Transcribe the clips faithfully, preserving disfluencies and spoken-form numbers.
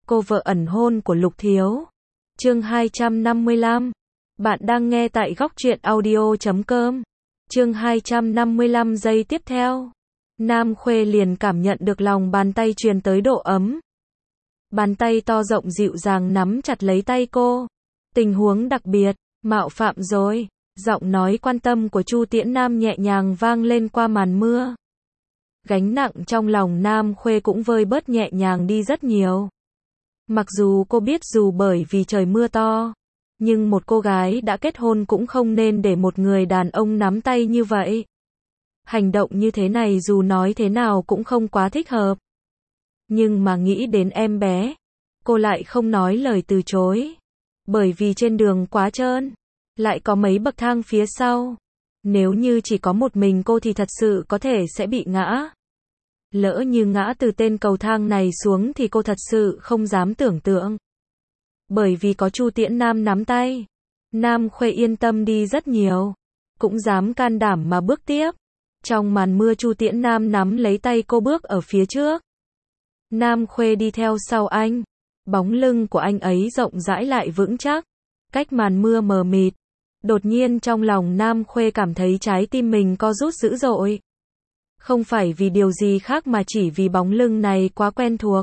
cô vợ ẩn hôn của Lục Thiếu. Chương hai trăm năm mươi lăm. Bạn đang nghe tại góc truyện audio chấm com. Chương hai trăm năm mươi lăm giây tiếp theo. Nam Khuê liền cảm nhận được lòng bàn tay truyền tới độ ấm. Bàn tay to rộng dịu dàng nắm chặt lấy tay cô. Tình huống đặc biệt, mạo phạm rồi. Giọng nói quan tâm của Chu Tiễn Nam nhẹ nhàng vang lên qua màn mưa. Gánh nặng trong lòng Nam Khuê cũng vơi bớt nhẹ nhàng đi rất nhiều. Mặc dù cô biết dù bởi vì trời mưa to, nhưng một cô gái đã kết hôn cũng không nên để một người đàn ông nắm tay như vậy. Hành động như thế này dù nói thế nào cũng không quá thích hợp. Nhưng mà nghĩ đến em bé, cô lại không nói lời từ chối. Bởi vì trên đường quá trơn, lại có mấy bậc thang phía sau. Nếu như chỉ có một mình cô thì thật sự có thể sẽ bị ngã. Lỡ như ngã từ tên cầu thang này xuống thì cô thật sự không dám tưởng tượng. Bởi vì có Chu Tiễn Nam nắm tay, Nam Khuê yên tâm đi rất nhiều, cũng dám can đảm mà bước tiếp. Trong màn mưa Chu Tiễn Nam nắm lấy tay cô bước ở phía trước. Nam Khuê đi theo sau anh, bóng lưng của anh ấy rộng rãi lại vững chắc, cách màn mưa mờ mịt. Đột nhiên trong lòng Nam Khuê cảm thấy trái tim mình co rút dữ dội. Không phải vì điều gì khác mà chỉ vì bóng lưng này quá quen thuộc.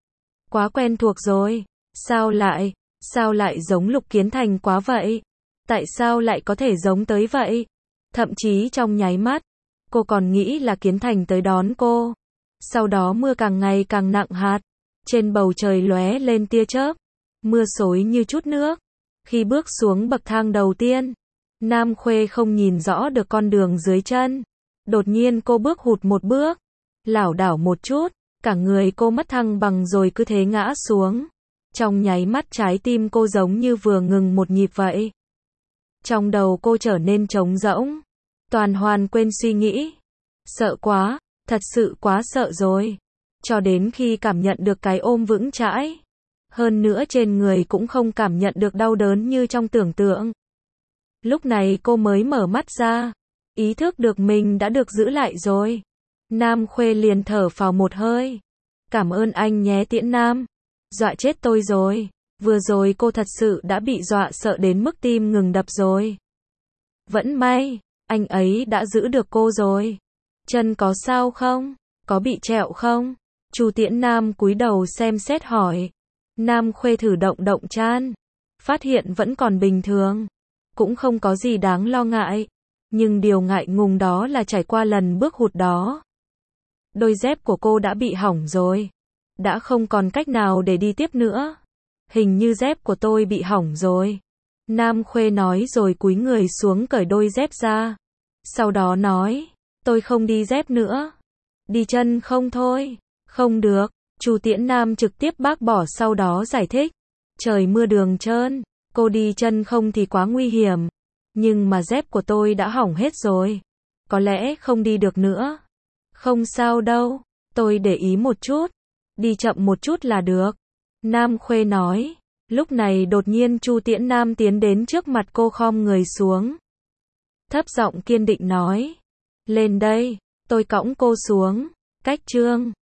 Quá quen thuộc rồi. Sao lại, sao lại giống Lục Kiến Thành quá vậy? Tại sao lại có thể giống tới vậy? Thậm chí trong nháy mắt, cô còn nghĩ là Kiến Thành tới đón cô. Sau đó mưa càng ngày càng nặng hạt. Trên bầu trời lóe lên tia chớp. Mưa xối như chút nước. Khi bước xuống bậc thang đầu tiên, Nam Khuê không nhìn rõ được con đường dưới chân. Đột nhiên cô bước hụt một bước, lảo đảo một chút, cả người cô mất thăng bằng rồi cứ thế ngã xuống. Trong nháy mắt trái tim cô giống như vừa ngừng một nhịp vậy. Trong đầu cô trở nên trống rỗng, toàn hoàn quên suy nghĩ. Sợ quá, thật sự quá sợ rồi. Cho đến khi cảm nhận được cái ôm vững chãi. Hơn nữa trên người cũng không cảm nhận được đau đớn như trong tưởng tượng. Lúc này cô mới mở mắt ra. Ý thức được mình đã được giữ lại rồi. Nam Khuê liền thở phào một hơi. Cảm ơn anh nhé Tiễn Nam. Dọa chết tôi rồi. Vừa rồi cô thật sự đã bị dọa sợ đến mức tim ngừng đập rồi. Vẫn may, anh ấy đã giữ được cô rồi. Chân có sao không? Có bị trẹo không? Chu Tiễn Nam cúi đầu xem xét hỏi. Nam Khuê thử động động chan. Phát hiện vẫn còn bình thường. Cũng không có gì đáng lo ngại. Nhưng điều ngại ngùng đó là trải qua lần bước hụt đó. Đôi dép của cô đã bị hỏng rồi. Đã không còn cách nào để đi tiếp nữa. Hình như dép của tôi bị hỏng rồi. Nam Khuê nói rồi cúi người xuống cởi đôi dép ra. Sau đó nói, tôi không đi dép nữa. Đi chân không thôi. Không được. Chu Tiễn Nam trực tiếp bác bỏ sau đó giải thích. Trời mưa đường trơn. Cô đi chân không thì quá nguy hiểm. Nhưng mà dép của tôi đã hỏng hết rồi. Có lẽ không đi được nữa. Không sao đâu. Tôi để ý một chút. Đi chậm một chút là được. Nam Khuê nói. Lúc này đột nhiên Chu Tiễn Nam tiến đến trước mặt cô khom người xuống. Thấp giọng kiên định nói. Lên đây. Tôi cõng cô xuống. Cách Trương.